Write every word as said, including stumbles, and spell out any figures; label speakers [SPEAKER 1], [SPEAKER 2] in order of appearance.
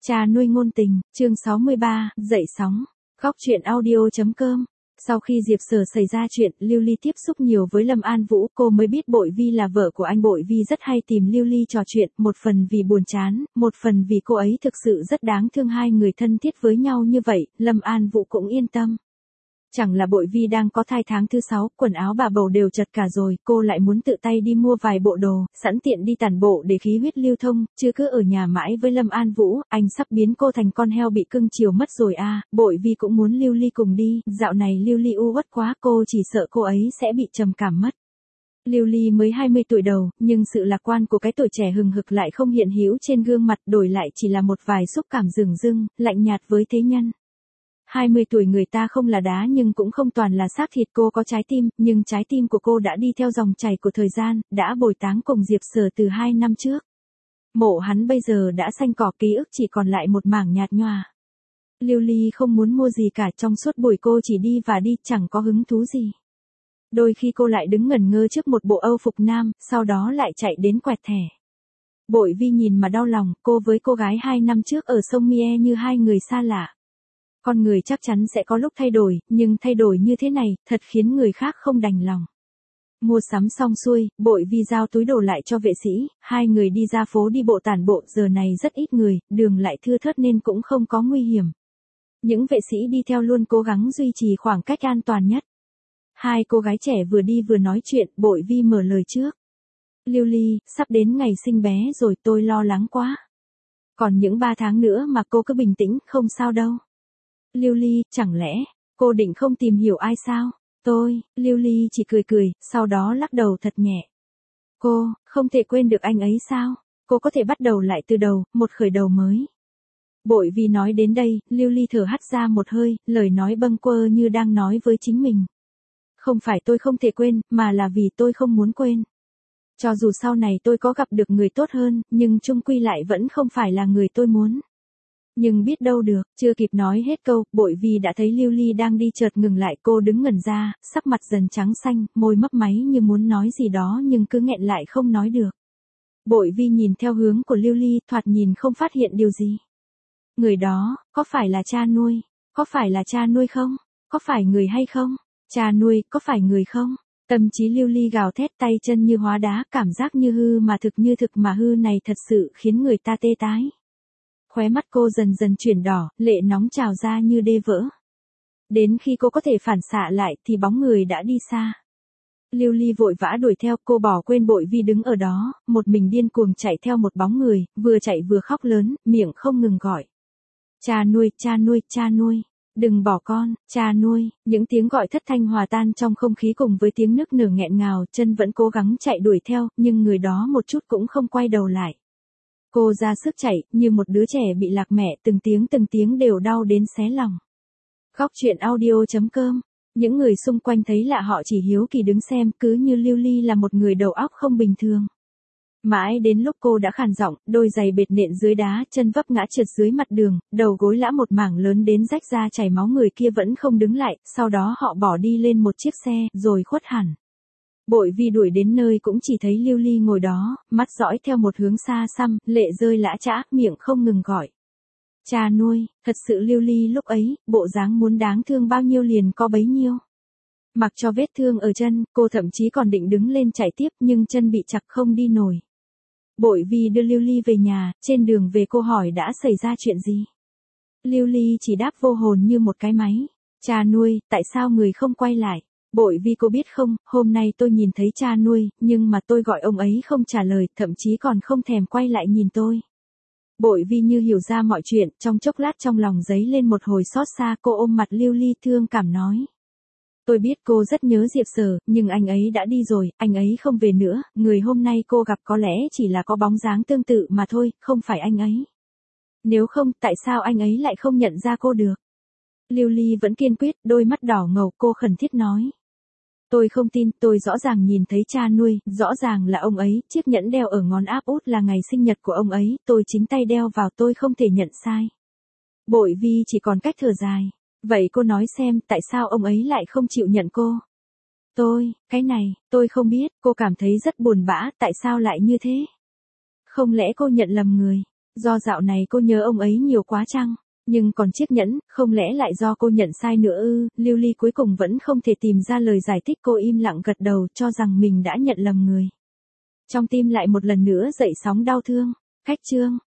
[SPEAKER 1] Cha nuôi ngôn tình, chương sáu mươi ba, dậy sóng. Góc truyện audio chấm com. Sau khi Diệp Sở xảy ra chuyện, Lưu Ly tiếp xúc nhiều với Lâm An Vũ, cô mới biết Bội Vi là vợ của anh. Bội Vi rất hay tìm Lưu Ly trò chuyện, một phần vì buồn chán, một phần vì cô ấy thực sự rất đáng thương. Hai người thân thiết với nhau như vậy, Lâm An Vũ cũng yên tâm. Chẳng là Bội Vi đang có thai tháng thứ sáu, quần áo bà bầu đều chật cả rồi, cô lại muốn tự tay đi mua vài bộ đồ, sẵn tiện đi tản bộ để khí huyết lưu thông, chứ cứ ở nhà mãi với Lâm An Vũ, anh sắp biến cô thành con heo bị cưng chiều mất rồi à. Bội Vi cũng muốn Lưu Ly cùng đi, dạo này Lưu Ly u uất quá, cô chỉ sợ cô ấy sẽ bị trầm cảm mất. Lưu Ly mới hai mươi tuổi đầu, nhưng sự lạc quan của cái tuổi trẻ hừng hực lại không hiện hữu trên gương mặt, đổi lại chỉ là một vài xúc cảm dửng dưng, lạnh nhạt với thế nhân. hai mươi tuổi người ta không là đá nhưng cũng không toàn là xác thịt. Cô có trái tim, nhưng trái tim của cô đã đi theo dòng chảy của thời gian, đã bồi táng cùng Diệp Sở từ hai năm trước. Mộ hắn bây giờ đã xanh cỏ, ký ức chỉ còn lại một mảng nhạt nhòa. Lưu Ly không muốn mua gì cả, trong suốt buổi cô chỉ đi và đi, chẳng có hứng thú gì. Đôi khi cô lại đứng ngẩn ngơ trước một bộ Âu phục nam, sau đó lại chạy đến quẹt thẻ. Bội Vi nhìn mà đau lòng, cô với cô gái hai năm trước ở sông Mie như hai người xa lạ. Con người chắc chắn sẽ có lúc thay đổi, nhưng thay đổi như thế này, thật khiến người khác không đành lòng. Mua sắm xong xuôi, Bội Vi giao túi đồ lại cho vệ sĩ, hai người đi ra phố đi bộ tản bộ. Giờ này rất ít người, đường lại thưa thớt nên cũng không có nguy hiểm. Những vệ sĩ đi theo luôn cố gắng duy trì khoảng cách an toàn nhất. Hai cô gái trẻ vừa đi vừa nói chuyện, Bội Vi mở lời trước. Lưu Ly, sắp đến ngày sinh bé rồi, tôi lo lắng quá. Còn những ba tháng nữa mà cô cứ bình tĩnh, không sao đâu. Lưu Ly, chẳng lẽ, cô định không tìm hiểu ai sao? Tôi, Lưu Ly chỉ cười cười, sau đó lắc đầu thật nhẹ. Cô, không thể quên được anh ấy sao? Cô có thể bắt đầu lại từ đầu, một khởi đầu mới. Bội Vi nói đến đây, Lưu Ly thở hắt ra một hơi, lời nói bâng quơ như đang nói với chính mình. Không phải tôi không thể quên, mà là vì tôi không muốn quên. Cho dù sau này tôi có gặp được người tốt hơn, nhưng chung quy lại vẫn không phải là người tôi muốn. Nhưng biết đâu được, chưa kịp nói hết câu, Bội Vi đã thấy Lưu Ly đang đi, chợt ngừng lại. Cô đứng ngẩn ra, sắc mặt dần trắng xanh, môi mấp máy như muốn nói gì đó nhưng cứ nghẹn lại không nói được. Bội Vi nhìn theo hướng của Lưu Ly, thoạt nhìn không phát hiện điều gì. Người đó, có phải là cha nuôi? Có phải là cha nuôi không? Có phải người hay không? Cha nuôi, có phải người không? Tâm trí Lưu Ly gào thét, tay chân như hóa đá, cảm giác như hư mà thực, như thực mà hư này thật sự khiến người ta tê tái. Khóe mắt cô dần dần chuyển đỏ, lệ nóng trào ra như đê vỡ. Đến khi cô có thể phản xạ lại thì bóng người đã đi xa. Lưu Ly vội vã đuổi theo, cô bỏ quên Bội Vi đứng ở đó, một mình điên cuồng chạy theo một bóng người, vừa chạy vừa khóc lớn, miệng không ngừng gọi. Cha nuôi, cha nuôi, cha nuôi, đừng bỏ con, cha nuôi. Những tiếng gọi thất thanh hòa tan trong không khí cùng với tiếng nức nở nghẹn ngào, chân vẫn cố gắng chạy đuổi theo, nhưng người đó một chút cũng không quay đầu lại. Cô ra sức chạy, như một đứa trẻ bị lạc mẹ, từng tiếng từng tiếng đều đau đến xé lòng. Góc truyện audio chấm com. Những người xung quanh thấy lạ họ chỉ hiếu kỳ đứng xem, cứ như Lưu Ly là một người đầu óc không bình thường. Mãi đến lúc cô đã khàn giọng, đôi giày bệt nện dưới đá, chân vấp ngã trượt dưới mặt đường, đầu gối lã một mảng lớn đến rách ra chảy máu, người kia vẫn không đứng lại, sau đó họ bỏ đi lên một chiếc xe, rồi khuất hẳn. Bội Vi đuổi đến nơi cũng chỉ thấy Lưu Ly ngồi đó, mắt dõi theo một hướng xa xăm, lệ rơi lã chã, miệng không ngừng gọi. Cha nuôi, thật sự Lưu Ly lúc ấy, bộ dáng muốn đáng thương bao nhiêu liền có bấy nhiêu. Mặc cho vết thương ở chân, cô thậm chí còn định đứng lên chạy tiếp nhưng chân bị chặt không đi nổi. Bội Vi đưa Lưu Ly về nhà, trên đường về cô hỏi đã xảy ra chuyện gì. Lưu Ly chỉ đáp vô hồn như một cái máy. Cha nuôi, tại sao người không quay lại? Bội Vi, cô biết không, hôm nay tôi nhìn thấy cha nuôi, nhưng mà tôi gọi ông ấy không trả lời, thậm chí còn không thèm quay lại nhìn tôi. Bội Vi như hiểu ra mọi chuyện, trong chốc lát trong lòng dấy lên một hồi xót xa, cô ôm mặt Lưu Ly thương cảm nói. Tôi biết cô rất nhớ Diệp Sở, nhưng anh ấy đã đi rồi, anh ấy không về nữa, người hôm nay cô gặp có lẽ chỉ là có bóng dáng tương tự mà thôi, không phải anh ấy. Nếu không, tại sao anh ấy lại không nhận ra cô được? Lưu Ly vẫn kiên quyết, đôi mắt đỏ ngầu, cô khẩn thiết nói. Tôi không tin, tôi rõ ràng nhìn thấy cha nuôi, rõ ràng là ông ấy, chiếc nhẫn đeo ở ngón áp út là ngày sinh nhật của ông ấy, tôi chính tay đeo vào, tôi không thể nhận sai. Bội Vi chỉ còn cách thở dài. Vậy cô nói xem, tại sao ông ấy lại không chịu nhận cô? Tôi, cái này, tôi không biết, cô cảm thấy rất buồn bã, tại sao lại như thế? Không lẽ cô nhận lầm người? Do dạo này cô nhớ ông ấy nhiều quá chăng? Nhưng còn chiếc nhẫn, không lẽ lại do cô nhận sai nữa ư? Lưu Ly cuối cùng vẫn không thể tìm ra lời giải thích, cô im lặng gật đầu cho rằng mình đã nhận lầm người. Trong tim lại một lần nữa dậy sóng đau thương. Khách trương.